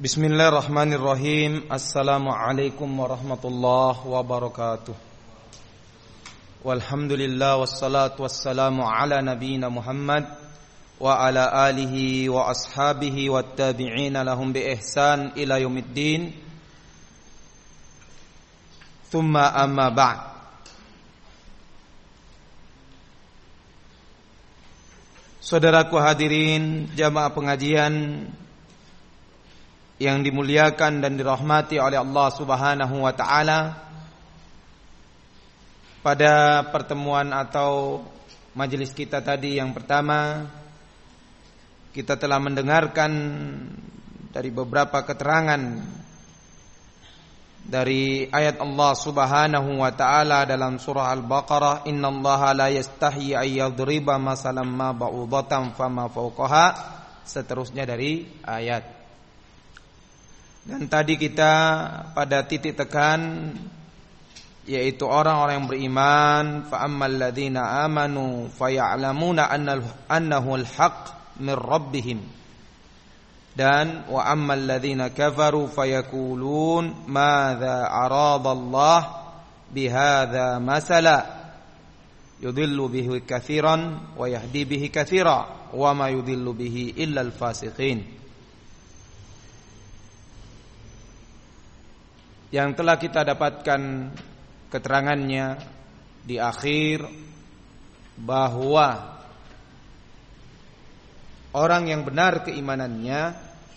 Bismillahirrahmanirrahim. Assalamualaikum warahmatullahi wabarakatuh. Walhamdulillah wassalatu wassalamu ala nabiyyina Muhammad wa ala alihi wa ashabihi wattabi'ina lahum bi ihsan ila yaumiddin. Thumma amma ba'd. Saudaraku hadirin jamaah pengajian yang dimuliakan dan dirahmati oleh Allah Subhanahu wa taala, pada pertemuan atau majelis kita tadi yang pertama, kita telah mendengarkan dari beberapa keterangan dari ayat Allah Subhanahu wa taala dalam surah Al-Baqarah, innallaha la yastahi ay yadriba masalan ma ba'udatan fama fawqaha, seterusnya dari ayat. Dan tadi kita pada titik tekan, yaitu orang-orang yang beriman, fa ammal ladzina amanu faya'lamuna annahu al-haq min rabbihim, dan wa ammal ladzina kafaru fayaqulun madza aradallah bihadza masala yudhillu bihi katsiran wa yahdi bihi katsira wa ma yudhillu bihi illa al-fasiqin. Yang telah kita dapatkan keterangannya di akhir, bahwa orang yang benar keimanannya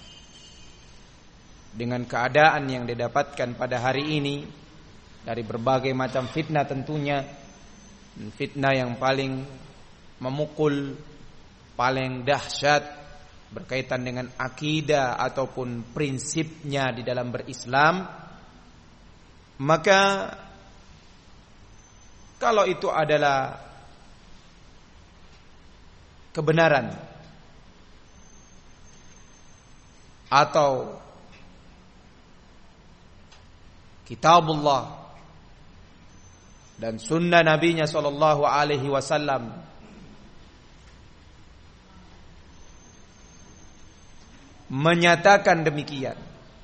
dengan keadaan yang didapatkan pada hari ini dari berbagai macam fitnah, tentunya fitnah yang paling memukul, paling dahsyat berkaitan dengan akidah ataupun prinsipnya di dalam berislam. Maka kalau itu adalah kebenaran atau kitabullah dan sunnah nabinya sallallahu alaihi wasallam, menyatakan demikian,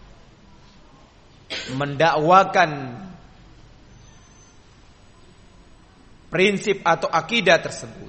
mendakwakan prinsip atau akidah tersebut,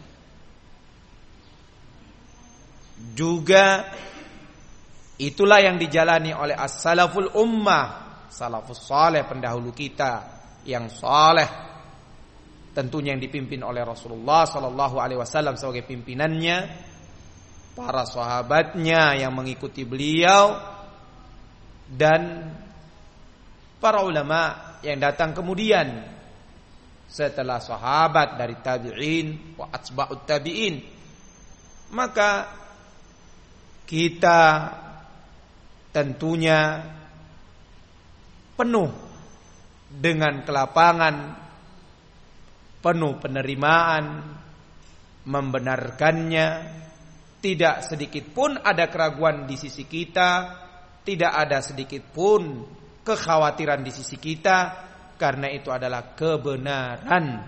juga itulah yang dijalani oleh as-salaful ummah, salafus saleh, pendahulu kita yang saleh, tentunya yang dipimpin oleh Rasulullah sallallahu alaihi wasallam sebagai pimpinannya, para sahabatnya yang mengikuti beliau, dan para ulama yang datang kemudian setelah sahabat dari tabi'in wa atba'ut tabi'in. Maka kita tentunya penuh dengan kelapangan, penuh penerimaan, membenarkannya. Tidak sedikit pun ada keraguan di sisi kita, tidak ada sedikit pun kekhawatiran di sisi kita, karena itu adalah kebenaran.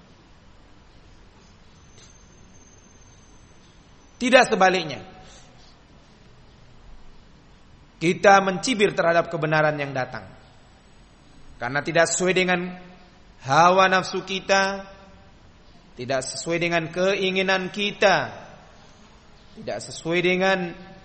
Tidak sebaliknya, kita mencibir terhadap kebenaran yang datang karena tidak sesuai dengan hawa nafsu kita, tidak sesuai dengan keinginan kita, tidak sesuai dengan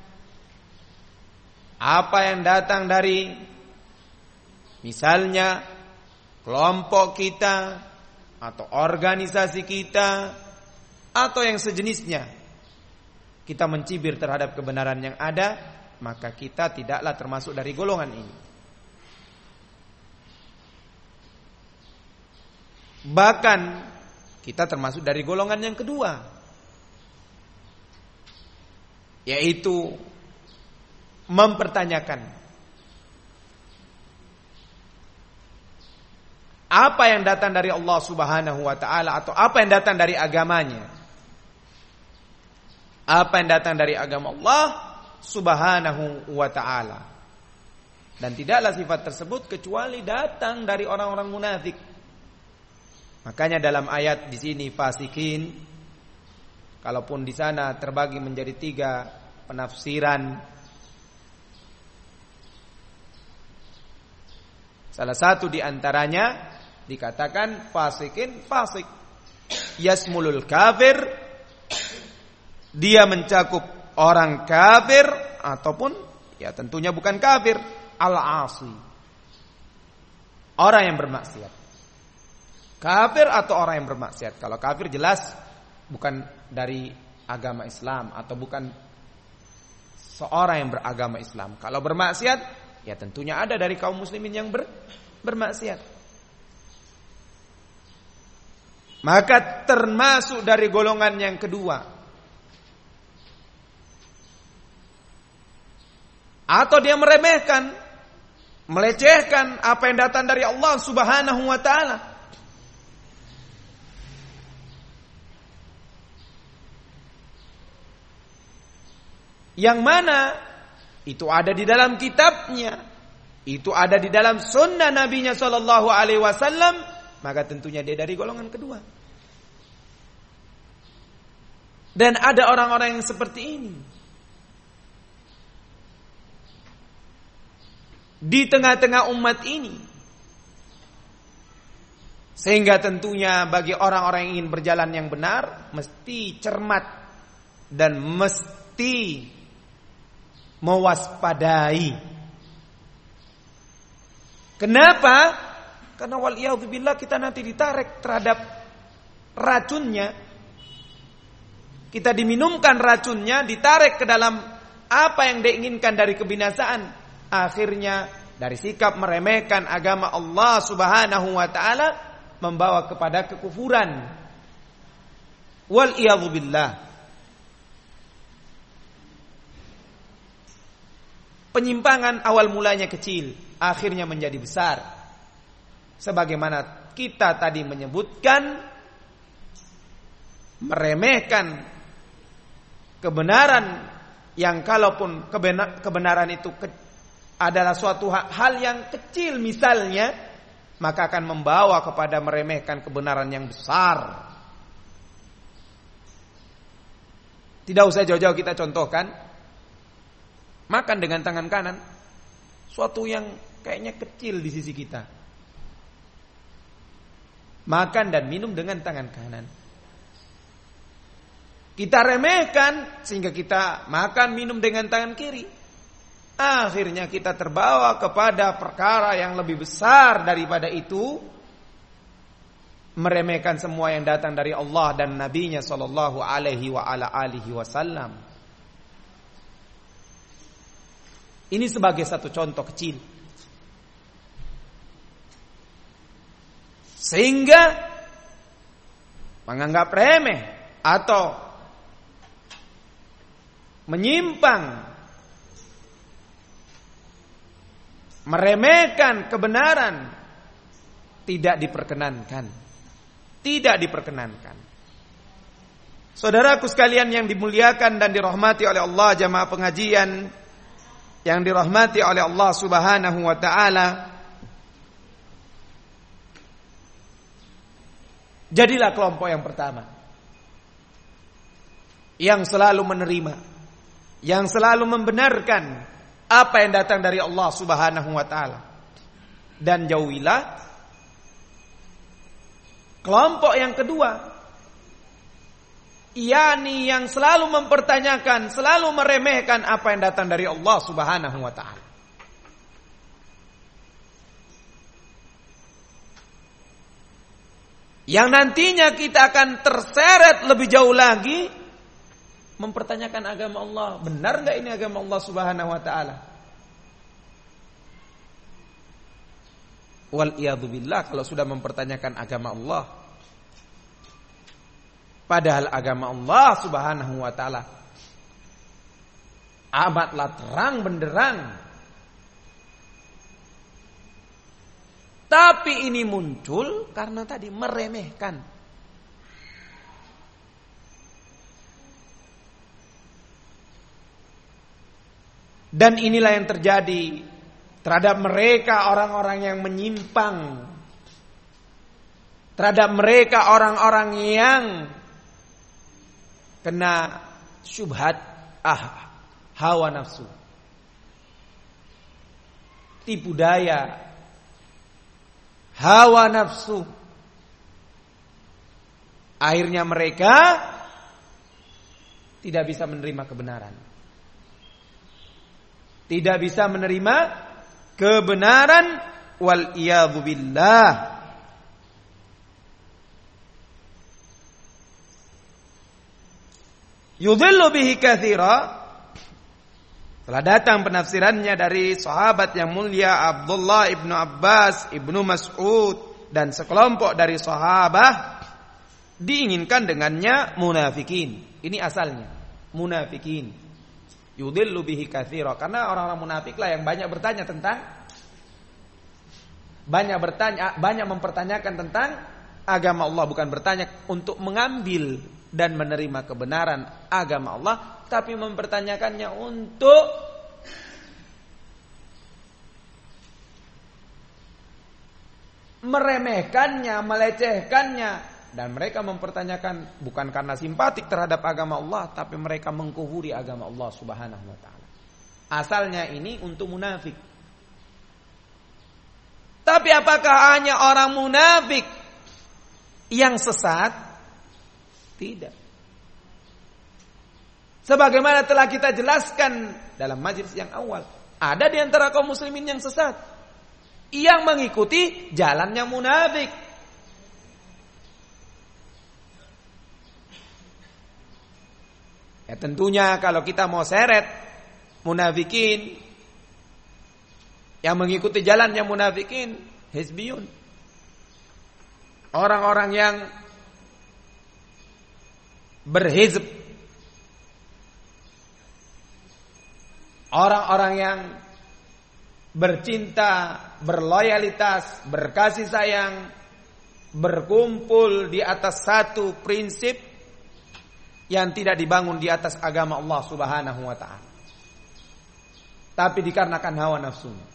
apa yang datang dari misalnya kelompok kita atau organisasi kita atau yang sejenisnya. Kita mencibir terhadap kebenaran yang ada, maka kita tidaklah termasuk dari golongan ini. Bahkan kita termasuk dari golongan yang kedua, yaitu mempertanyakan apa yang datang dari Allah Subhanahu wa taala atau apa yang datang dari agamanya. Apa yang datang dari agama Allah Subhanahu wa taala. Dan tidaklah sifat tersebut kecuali datang dari orang-orang munafik. Makanya dalam ayat di sini fasikin, kalaupun di sana terbagi menjadi 3 penafsiran. Salah satu di antaranya dikatakan fasikin fasik. Yasmulul kafir, dia mencakup orang kafir ataupun ya tentunya bukan kafir, al-asi. Orang yang bermaksiat. Kafir atau orang yang bermaksiat. Kalau kafir jelas bukan dari agama Islam atau bukan seorang yang beragama Islam. Kalau bermaksiat, ya tentunya ada dari kaum muslimin yang bermaksiat. Maka termasuk dari golongan yang kedua. Atau dia meremehkan, melecehkan apa yang datang dari Allah Subhanahu wa ta'ala. Yang mana itu ada di dalam kitabnya, itu ada di dalam sunnah Nabi-Nya sallallahu alaihi wasallam, maka tentunya dia dari golongan kedua. Dan ada orang-orang yang seperti ini di tengah-tengah umat ini, sehingga tentunya bagi orang-orang yang ingin berjalan yang benar mesti cermat dan mesti mewaspadai. Kenapa? Karena waliyadzubillah kita nanti ditarik terhadap racunnya. Kita diminumkan racunnya, ditarik ke dalam apa yang diinginkan dari kebinasaan. Akhirnya dari sikap meremehkan agama Allah Subhanahu wa ta'ala membawa kepada kekufuran. Waliyadzubillah. Penyimpangan awal mulanya kecil, akhirnya menjadi besar. Sebagaimana kita tadi menyebutkan, meremehkan kebenaran yang kalaupun kebenaran itu adalah suatu hal yang kecil misalnya, maka akan membawa kepada meremehkan kebenaran yang besar. Tidak usah jauh-jauh kita contohkan. Makan dengan tangan kanan, suatu yang kayaknya kecil di sisi kita. Makan dan minum dengan tangan kanan. Kita remehkan sehingga kita makan minum dengan tangan kiri. Akhirnya kita terbawa kepada perkara yang lebih besar daripada itu, meremehkan semua yang datang dari Allah dan Nabi-Nya sallallahu alaihi wasallam. Ini sebagai satu contoh kecil. Sehingga menganggap remeh atau menyimpang, meremehkan kebenaran tidak diperkenankan. Tidak diperkenankan. Saudaraku sekalian yang dimuliakan dan dirahmati oleh Allah, jamaah pengajian yang dirahmati oleh Allah Subhanahu wa ta'ala, jadilah kelompok yang pertama yang selalu menerima, yang selalu membenarkan apa yang datang dari Allah Subhanahu wa ta'ala. Dan jauhilah kelompok yang kedua, yakni yang selalu mempertanyakan, selalu meremehkan apa yang datang dari Allah Subhanahu wa ta'ala. Yang nantinya kita akan terseret lebih jauh lagi mempertanyakan agama Allah. Benar enggak ini agama Allah Subhanahu wa ta'ala? Wal iyadzu billah, kalau sudah mempertanyakan agama Allah, padahal agama Allah Subhanahu wa ta'ala amatlah terang benderang, tapi ini muncul karena tadi meremehkan. Dan inilah yang terjadi terhadap mereka orang-orang yang menyimpang, terhadap mereka orang-orang yang kena syubhat hawa nafsu, tipu daya hawa nafsu. Akhirnya mereka tidak bisa menerima kebenaran. Tidak bisa menerima kebenaran, wal iyadzu billah. Yudhillu bihi katsira. Telah datang penafsirannya dari sahabat yang mulia Abdullah ibnu Abbas, ibnu Mas'ud, dan sekelompok dari sahabat. Diinginkan dengannya munafikin. Ini asalnya munafikin. Yudhillu bihi katsira, karena orang-orang munafik lah yang banyak mempertanyakan tentang agama Allah, bukan bertanya untuk mengambil dan menerima kebenaran agama Allah, tapi mempertanyakannya untuk meremehkannya, melecehkannya. Dan mereka mempertanyakan bukan karena simpatik terhadap agama Allah, tapi mereka mengkufuri agama Allah Subhanahu wa taala. Asalnya ini untuk munafik. Tapi apakah hanya orang munafik yang sesat? Tidak. Sebagaimana telah kita jelaskan dalam majelis yang awal, ada di antara kaum muslimin yang sesat, yang mengikuti jalannya munafik. Ya tentunya kalau kita mau seret munafikin yang mengikuti jalannya munafikin, hizbiyun, orang-orang yang berhizb, orang-orang yang bercinta, berloyalitas, berkasih sayang, berkumpul di atas satu prinsip yang tidak dibangun di atas agama Allah Subhanahu wa taala, tapi dikarenakan hawa nafsunya.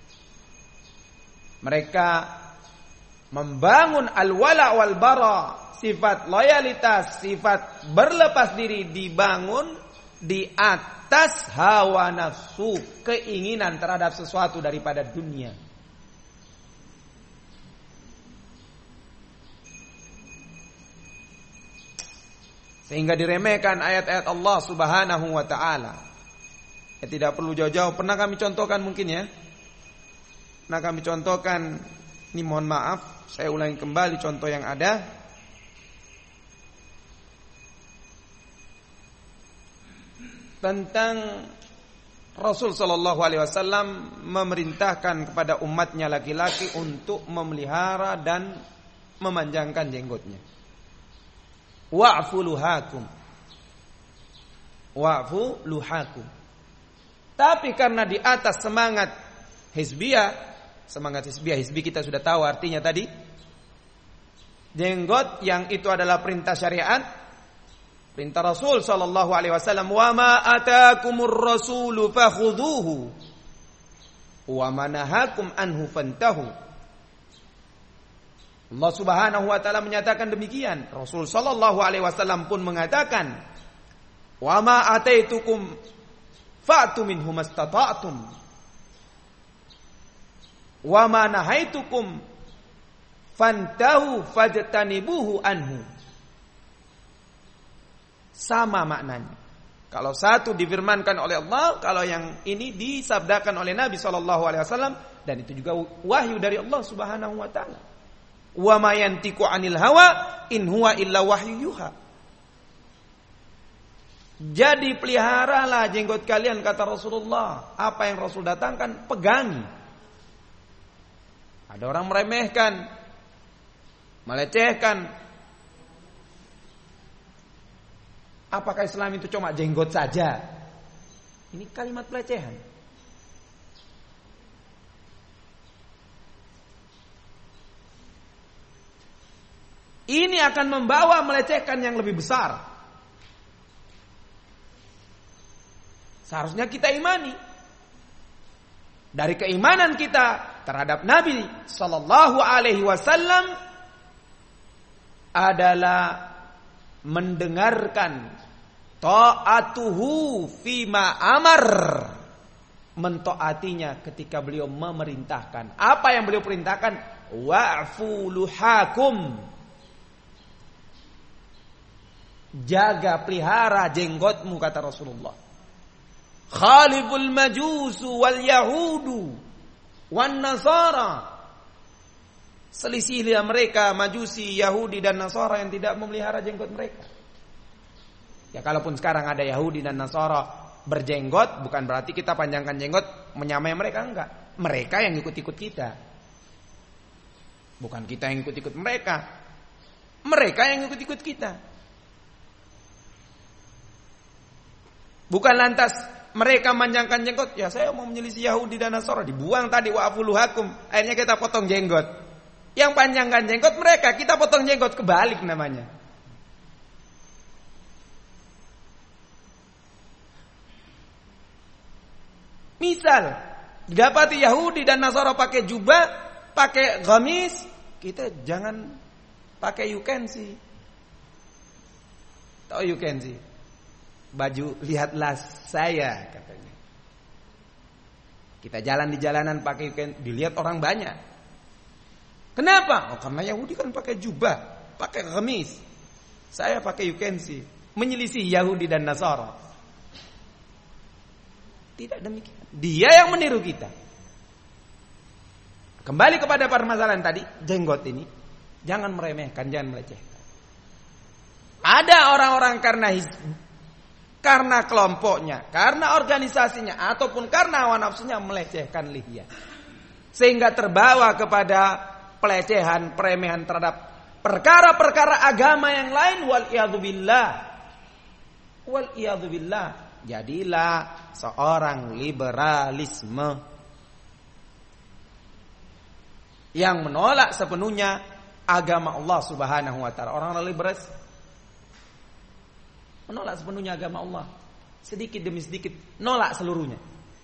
Mereka membangun al-wala wal bara, sifat loyalitas, sifat berlepas diri dibangun di atas hawa nafsu, keinginan terhadap sesuatu daripada dunia. Sehingga diremehkan ayat-ayat Allah Subhanahu wa taala. Ya, tidak perlu jauh-jauh, pernah kami contohkan mungkin ya. Pernah kami contohkan, ini mohon maaf, saya ulangi kembali contoh yang ada. Tentang Rasul sallallahu alaihi wasallam memerintahkan kepada umatnya laki-laki untuk memelihara dan memanjangkan jenggotnya. Wa'fu luhakum. Wa'fu luhakum. Tapi karena di atas semangat hizbiyah, hizbi kita sudah tahu artinya tadi. Jenggot yang itu adalah perintah syariat, perintah Rasul sallallahu alaihi wasallam, "Wa ma ataakumur rasulu fakhudhuhu wa ma nahakum anhu fantahu." Allah Subhanahu wa taala menyatakan demikian. Rasul sallallahu alaihi wasallam pun mengatakan, "Wa ma ataitukum fa'tu minhu mastata'tum. Wa ma nahaitukum fantahu fajtanibuhu anhu." Sama maknanya. Kalau satu difirmankan oleh Allah, kalau yang ini disabdakan oleh Nabi sallallahu alaihi wasallam, dan itu juga wahyu dari Allah Subhanahu wa taala. Wa ma yantiqu 'anil hawa in huwa illa wahyu yuha. Jadi peliharalah jenggot kalian, kata Rasulullah. Apa yang Rasul datangkan, pegangi. Ada orang meremehkan, melecehkan. Apakah Islam itu cuma jenggot saja? Ini kalimat pelecehan. Ini akan membawa melecehkan yang lebih besar. Seharusnya kita imani. Dari keimanan kita terhadap Nabi sallallahu alaihi wasallam adalah mendengarkan ta'atuhu fima amar mentaatinya ketika beliau memerintahkan. Apa yang beliau perintahkan? Wa'fu luhakum. Jaga pelihara jenggotmu, kata Rasulullah. Khaliful majusu wal yahudu wan nasara. Selisihlah mereka Majusi, Yahudi dan Nasara yang tidak memelihara jenggot mereka. Ya kalaupun sekarang ada Yahudi dan Nasara berjenggot, bukan berarti kita panjangkan jenggot menyamai mereka, enggak. Mereka yang ikut-ikut kita. Bukan kita yang ikut-ikut mereka. Mereka yang ikut-ikut kita. Bukan lantas mereka manjangkan jenggot, ya saya mau menyelisih Yahudi dan Nasara, dibuang tadi wa'fuluhakum, akhirnya kita potong jenggot. Yang panjangkan jenggot mereka, kita potong jenggot, kebalik namanya. Misal dapati Yahudi dan Nasara pakai jubah, pakai gamis, kita jangan pakai you can see. Tahu you can see? Baju lihatlah saya, katanya. Kita jalan di jalanan pakai you can, dilihat orang banyak. Kenapa? Oh, karena Yahudi kan pakai jubah, pakai gamis. Saya pakai you can see, menyelisih Yahudi dan Nasara. Tidak demikian. Dia yang meniru kita. Kembali kepada permasalahan tadi, jenggot ini jangan meremehkan, jangan melecehkan. Ada orang-orang karena kelompoknya, karena organisasinya, ataupun karena hawa nafsunya melecehkan lihya, sehingga terbawa kepada pelecehan, peremehan terhadap perkara-perkara agama yang lain. Wal iyadzu billah. Jadilah seorang liberalisme yang menolak sepenuhnya agama Allah Subhanahu wa taala. Orang liberalis menolak sepenuhnya agama Allah. Sedikit demi sedikit nolak seluruhnya.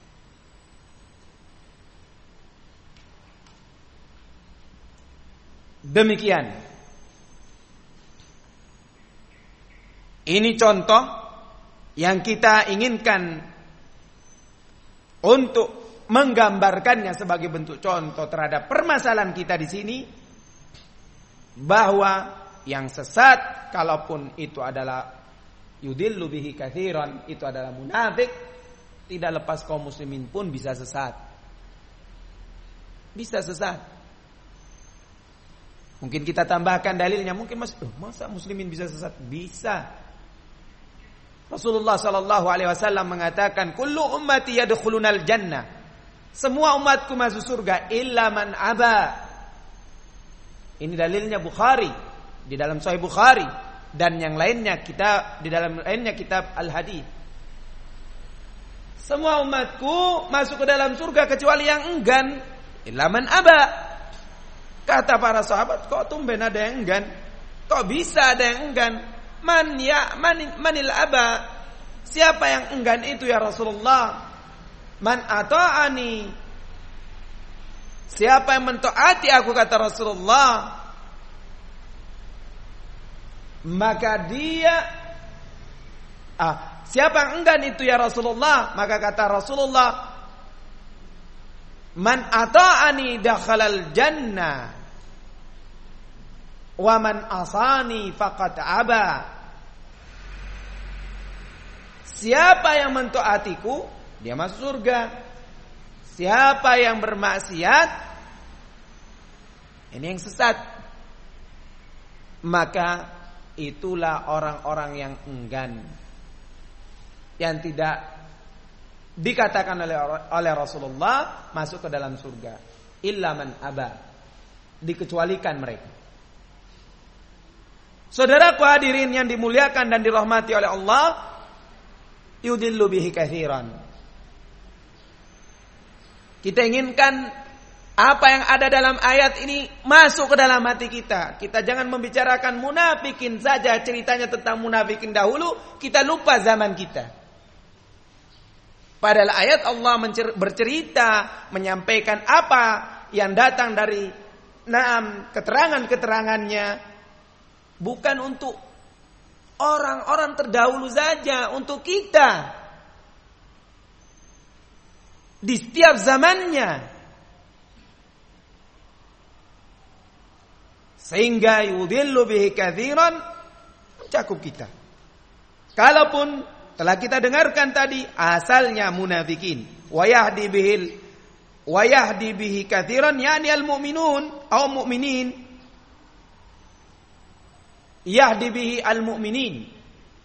Demikian. Ini contoh yang kita inginkan untuk menggambarkannya sebagai bentuk contoh terhadap permasalahan kita di sini, bahwa yang sesat, kalaupun itu adalah yudillu bihi katsiran, itu adalah munafik, tidak lepas kaum muslimin pun bisa sesat. Bisa sesat. Mungkin kita tambahkan dalilnya, mungkin masa muslimin bisa sesat? Bisa. Rasulullah sallallahu alaihi wasallam mengatakan, "Kullu ummati yadkhulunal jannah." Semua umatku masuk surga illa man aba. Ini dalilnya Bukhari, di dalam Sahih Bukhari, dan yang lainnya di dalam lainnya kitab Al-Hadits. Semua umatku masuk ke dalam surga kecuali yang enggan, illa man aba. Kata para sahabat, kok tumben ada yang enggan? Kok bisa ada yang enggan? Manil aba? Siapa yang enggan itu ya Rasulullah? Man ata'ani. Siapa yang mentaati aku, kata Rasulullah, maka dia siapa yang enggan itu ya Rasulullah? Maka kata Rasulullah, man ata'ani dakhalal jannah wa man asani faqad aba. Siapa yang mentaatiku, dia masuk surga. Siapa yang bermaksiat, ini yang sesat, maka itulah orang-orang yang enggan, yang tidak dikatakan oleh Rasulullah masuk ke dalam surga. Illa man aba, dikecualikan mereka. Saudaraku hadirin yang dimuliakan dan dirahmati oleh Allah, yudillu bihi katsiran. Kita inginkan apa yang ada dalam ayat ini masuk ke dalam hati kita. Kita jangan membicarakan munafikin saja, ceritanya tentang munafikin dahulu, kita lupa zaman kita. Padahal ayat Allah bercerita, menyampaikan apa yang datang dari keterangan-keterangannya, bukan untuk orang-orang terdahulu saja, untuk kita. di setiap zamannya, sehingga yudhillu bihi katsiran mencakup kita. Kalaupun telah kita dengarkan tadi asalnya munafikin, wa yahdi bihi katsiran yani al-mu'minun atau mu'minin, yahdi bihi al-mu'minin.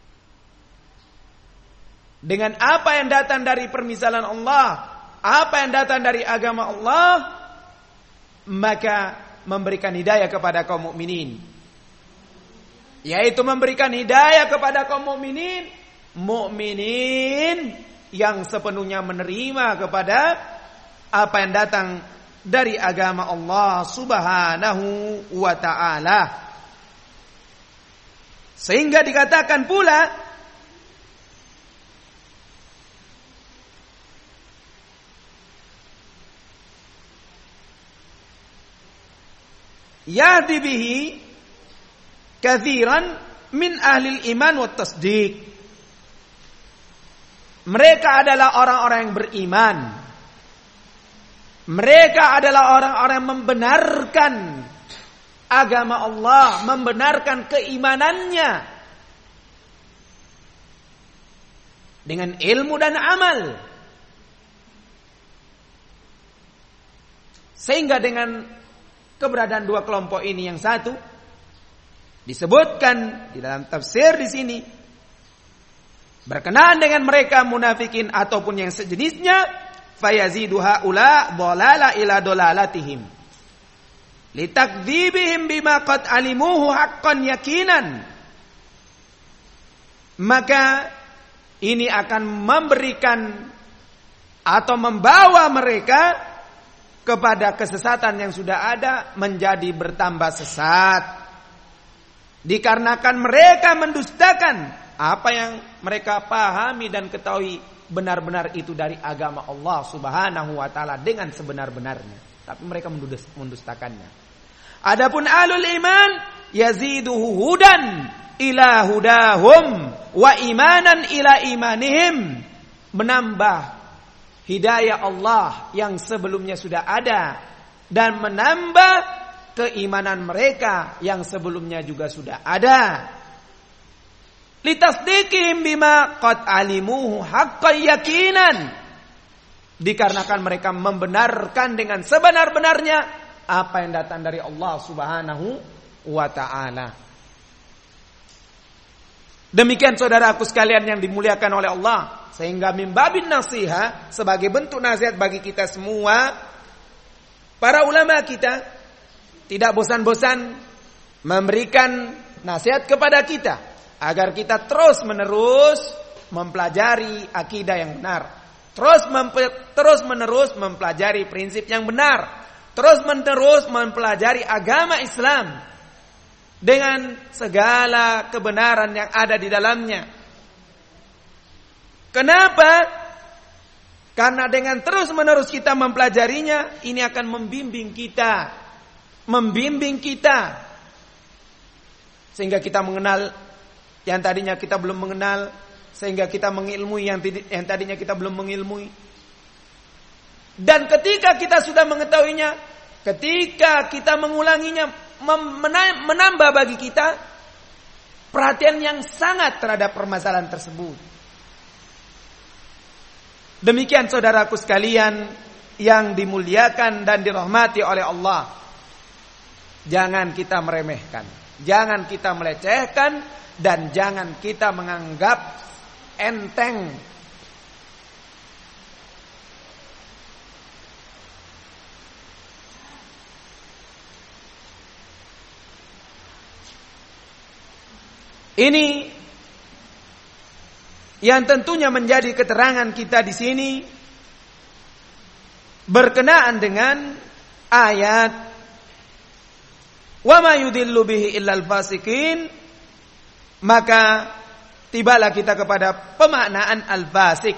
Dengan apa yang datang dari permisalan Allah, apa yang datang dari agama Allah, maka memberikan hidayah kepada kaum mukminin, yaitu memberikan hidayah kepada kaum mukminin yang sepenuhnya menerima kepada apa yang datang dari agama Allah Subhanahu wa ta'ala. Sehingga dikatakan pula yahdi bihi katsiran min ahli iman wa tasdiq. Mereka adalah orang-orang yang beriman. Mereka adalah orang-orang yang membenarkan agama Allah, membenarkan keimanannya dengan ilmu dan amal. Sehingga dengan keberadaan dua kelompok ini, yang satu disebutkan di dalam tafsir di sini berkenaan dengan mereka munafikin ataupun yang sejenisnya, fayazidu haula dhalala ila dhalalatihim litakdzibihim bima qad alimuhu haqqan yakinan. Maka ini akan memberikan atau membawa mereka kepada kesesatan yang sudah ada menjadi bertambah sesat, dikarenakan mereka mendustakan apa yang mereka pahami dan ketahui benar-benar itu dari agama Allah Subhanahu wa ta'ala dengan sebenar-benarnya, tapi mereka mendustakannya. Adapun ahlul iman yaziduhu hudan ila hudahum wa imanan ila imanihim, menambah hidayah Allah yang sebelumnya sudah ada dan menambah keimanan mereka yang sebelumnya juga sudah ada. Litasdiqihim bima qad alimuhu haqqan yakinan, dikarenakan mereka membenarkan dengan sebenar-benarnya apa yang datang dari Allah Subhanahu wa ta'ala. Demikian saudaraku sekalian yang dimuliakan oleh Allah. Sehingga mimbabin nasihat, sebagai bentuk nasihat bagi kita semua, para ulama kita tidak bosan-bosan memberikan nasihat kepada kita agar kita terus menerus mempelajari akidah yang benar, terus menerus mempelajari prinsip yang benar, terus menerus mempelajari agama Islam dengan segala kebenaran yang ada di dalamnya. Kenapa? Karena dengan terus-menerus kita mempelajarinya, ini akan membimbing kita, sehingga kita mengenal yang tadinya kita belum mengenal, sehingga kita mengilmui yang tadinya kita belum mengilmui. Dan ketika kita sudah mengetahuinya, ketika kita mengulanginya, menambah bagi kita perhatian yang sangat terhadap permasalahan tersebut. Demikian saudaraku sekalian yang dimuliakan dan dirahmati oleh Allah. Jangan kita meremehkan, jangan kita melecehkan, dan jangan kita menganggap enteng ini yang tentunya menjadi keterangan kita di sini berkenaan dengan ayat wa ma yudillu bihi illal fasikin, maka tibalah kita kepada pemaknaan al-fasik.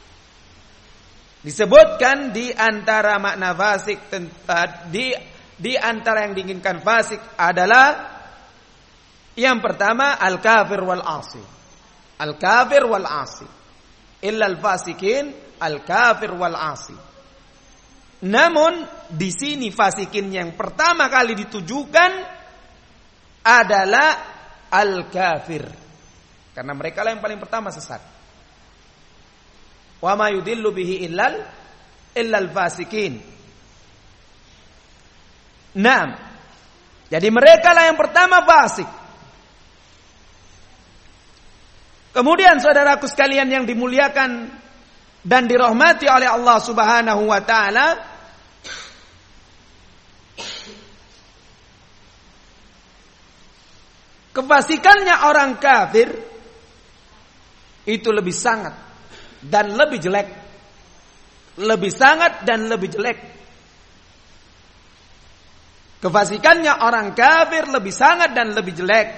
Disebutkan di antara makna fasik, di antara yang diinginkan fasik adalah yang pertama al-kafir wal asi. Al-kafir wal asi. Illal fasikin al-kafir wal 'asi. Namun di sini fasikin yang pertama kali ditujukan adalah al-kafir. Karena mereka lah yang paling pertama sesat. Wa ma yudillu bihi illal fasikin. Naam. Jadi mereka lah yang pertama fasik. Kemudian saudaraku sekalian yang dimuliakan dan dirahmati oleh Allah Subhanahu wa taala, kefasikannya orang kafir itu lebih sangat dan lebih jelek. Lebih sangat dan lebih jelek. Kefasikannya orang kafir lebih sangat dan lebih jelek.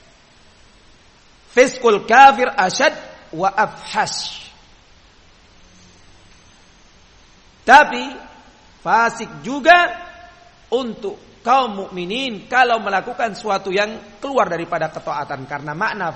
Fiskul kafir asyad wa afhash. Tapi fasik juga untuk kaum mukminin kalau melakukan suatu yang keluar daripada ketaatan. Karena makna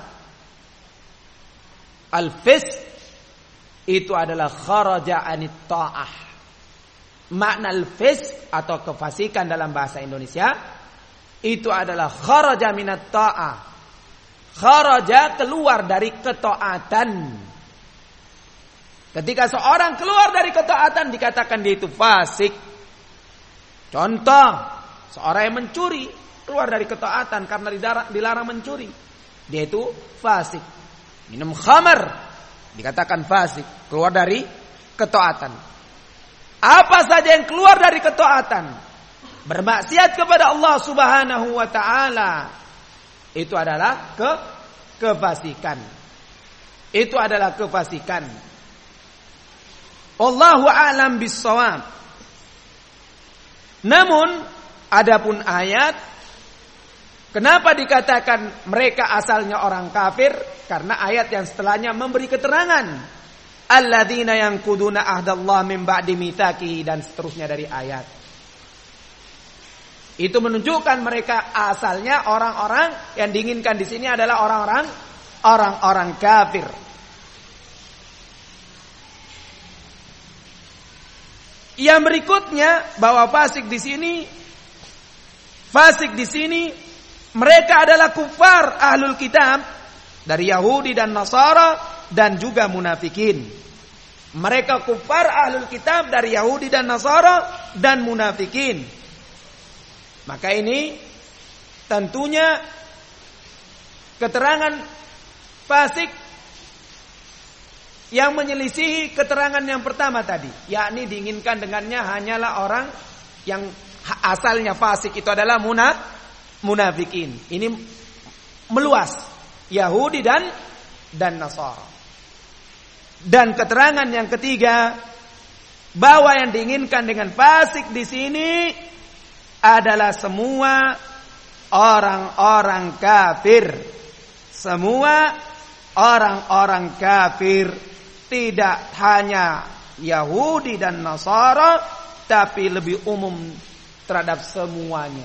al-fisq itu adalah kharaja anit ta'ah. Makna al-fisq atau kefasikan dalam bahasa Indonesia itu adalah kharaja minat ta'ah. Kharaja keluar dari ketaatan. Ketika seorang keluar dari ketaatan dikatakan dia itu fasik. Contoh, seorang yang mencuri keluar dari ketaatan karena dilarang mencuri. Dia itu fasik. Minum khamar dikatakan fasik, keluar dari ketaatan. Apa saja yang keluar dari ketaatan, bermaksiat kepada Allah Subhanahu wa taala, itu adalah kefasikan. Itu adalah kefasikan. Wallahu a'lam bis-shawab. Namun adapun ayat, kenapa dikatakan mereka asalnya orang kafir? Karena ayat yang setelahnya memberi keterangan. Alladzina yanquduna ahdallahi min ba'di mitsaqi dan seterusnya dari ayat. Itu menunjukkan mereka asalnya orang-orang yang diinginkan di sini adalah orang-orang kafir. Yang berikutnya bahwa fasik di sini mereka adalah kufar ahlul kitab dari Yahudi dan Nasara dan juga munafikin. Mereka kufar ahlul kitab dari Yahudi dan Nasara dan munafikin. Maka ini tentunya keterangan fasik yang menyelisihi keterangan yang pertama tadi, yakni diinginkan dengannya hanyalah orang yang asalnya fasik itu adalah munafikin. Ini meluas Yahudi dan Nasara. Dan keterangan yang ketiga bahwa yang diinginkan dengan fasik di sini adalah semua orang-orang kafir. Semua orang-orang kafir, tidak hanya Yahudi dan Nasara, tapi lebih umum terhadap semuanya.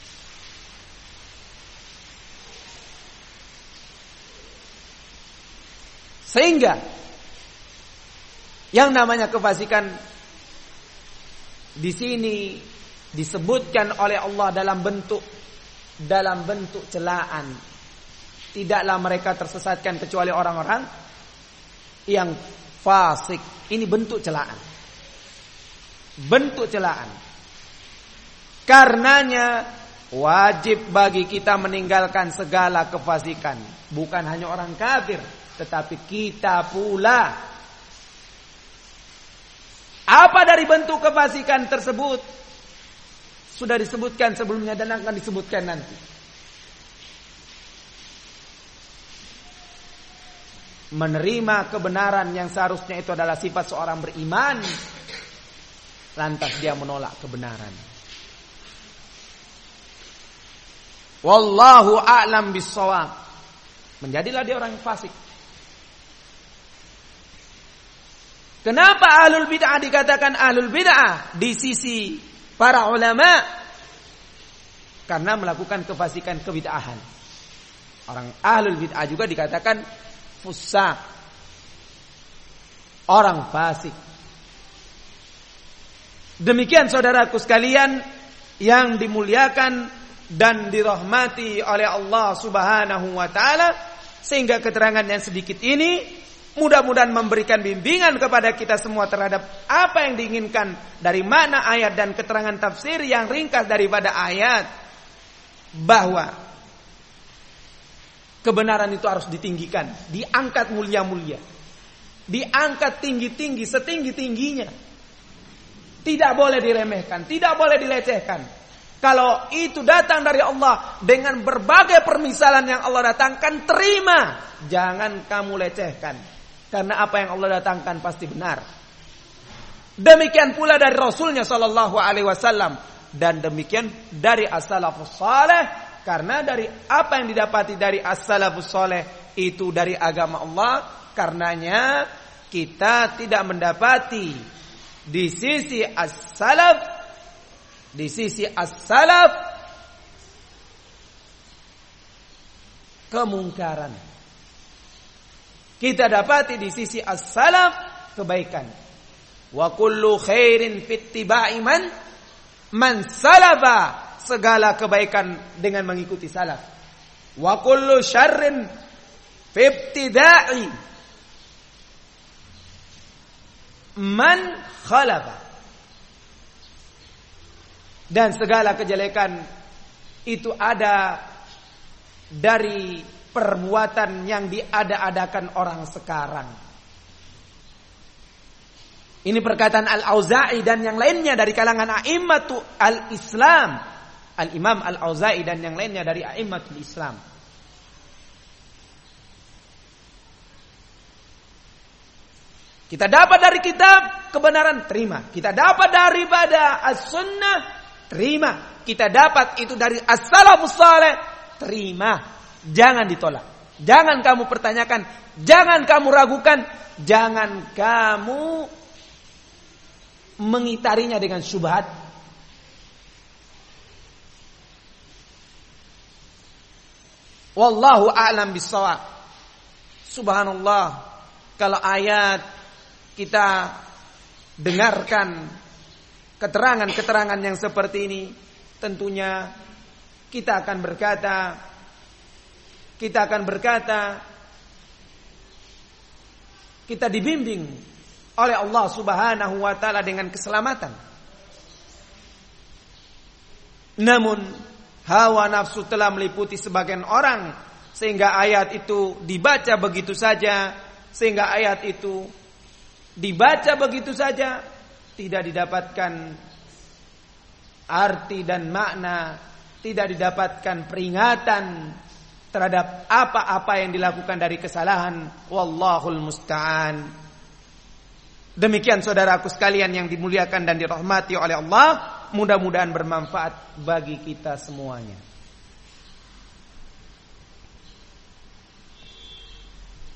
Sehingga yang namanya kefasikan di sini disebutkan oleh Allah dalam bentuk celaan. Tidaklah mereka tersesatkan kecuali orang-orang yang fasik. Ini bentuk celaan. Bentuk celaan. Karenanya wajib bagi kita meninggalkan segala kefasikan. Bukan hanya orang kafir, tetapi kita pula. Apa dari bentuk kefasikan tersebut? Sudah disebutkan sebelumnya dan akan disebutkan nanti. Menerima kebenaran yang seharusnya itu adalah sifat seorang beriman, lantas dia menolak kebenaran. Wallahu a'lam bis-shawab. Menjadilah dia orang fasik. Kenapa ahlul bid'ah dikatakan ahlul bid'ah di sisi para ulama? Karena melakukan kefasikan kebid'ahan. Orang ahlul bid'ah juga dikatakan fusaq. orang fasik. Demikian saudaraku sekalian yang dimuliakan dan dirahmati oleh Allah Subhanahu wa taala, sehingga keterangan yang sedikit ini mudah-mudahan memberikan bimbingan kepada kita semua terhadap apa yang diinginkan dari makna ayat dan keterangan tafsir yang ringkas daripada ayat, bahwa kebenaran itu harus ditinggikan, diangkat mulia-mulia, diangkat tinggi-tinggi, setinggi-tingginya. Tidak boleh diremehkan, tidak boleh dilecehkan. Kalau itu datang dari Allah dengan berbagai permisalan yang Allah datangkan, terima. Jangan kamu lecehkan. Karena apa yang Allah datangkan pasti benar. Demikian pula dari Rasulnya sallallahu alaihi wasallam, dan demikian dari as-salafus saleh, karena dari apa yang didapati dari as-salafus saleh itu dari agama Allah. Karenanya kita tidak mendapati di sisi as-salaf, kemungkaran. Kita dapati di sisi as-salaf kebaikan. Wa kullu khairin fittiba'i man salafa, segala kebaikan dengan mengikuti salaf. Wa kullu syarrin fibtida'i man khalafa, dan segala kejelekan itu ada dari perbuatan yang diada-adakan orang sekarang. Ini perkataan Al-Auza'i dan yang lainnya dari kalangan a'immatu al-Islam, Al-Imam Al-Auza'i dan yang lainnya dari a'immatul Islam. Kita dapat dari kitab kebenaran, terima. Kita dapat daripada as-sunnah, terima. Kita dapat itu dari as-salafus saleh, terima. Jangan ditolak. Jangan kamu pertanyakan, jangan kamu ragukan, jangan kamu mengitarinya dengan syubhat. Wallahu a'lam bissawab. Subhanallah, kalau ayat kita dengarkan keterangan-keterangan yang seperti ini, tentunya kita akan berkata, kita dibimbing oleh Allah Subhanahu wa taala dengan keselamatan. Namun hawa nafsu telah meliputi sebagian orang, sehingga ayat itu dibaca begitu saja, tidak didapatkan arti dan makna, tidak didapatkan peringatan terhadap apa-apa yang dilakukan dari kesalahan. Wallahul musta'an. Demikian saudaraku sekalian yang dimuliakan dan dirahmati oleh Allah, mudah-mudahan bermanfaat bagi kita semuanya.